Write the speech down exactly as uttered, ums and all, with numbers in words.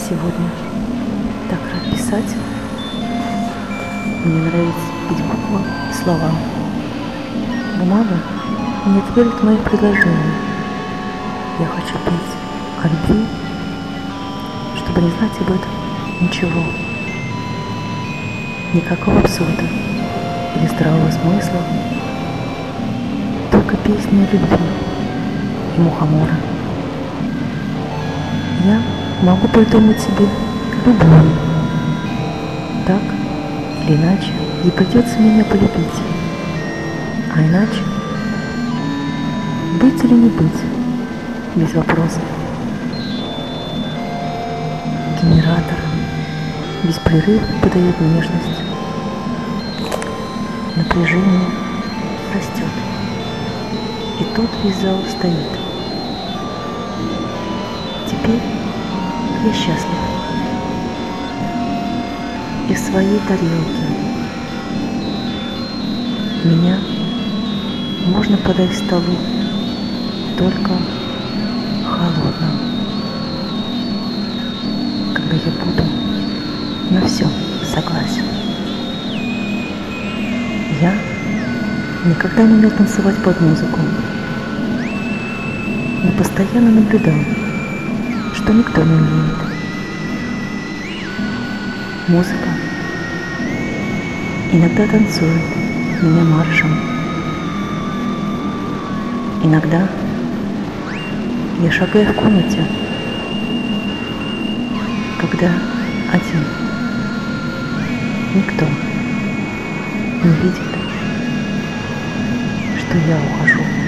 сегодня так рад писать. Мне нравится пить буквы и слова. Бумага не отверит моих предложений. Я хочу петь о любви, чтобы не знать об этом ничего. Никакого абсурда или здравого смысла, только песни о любви и мухомора. Я могу придумать себе любую. Так или иначе ей придется меня полюбить. А иначе быть или не быть, без вопросов. Генератор беспрерывно подает нежность. Напряжение растет. И тот весь зал стоит. Теперь я счастлив. И в своей тарелке. Меня можно подать к столу только холодным, когда я буду на все согласен. Я никогда не умел танцевать под музыку, но постоянно наблюдал, что никто не умеет. Музыка иногда танцует меня маршем. Иногда я шагаю в комнате, когда один, никто не видит, что я ухожу.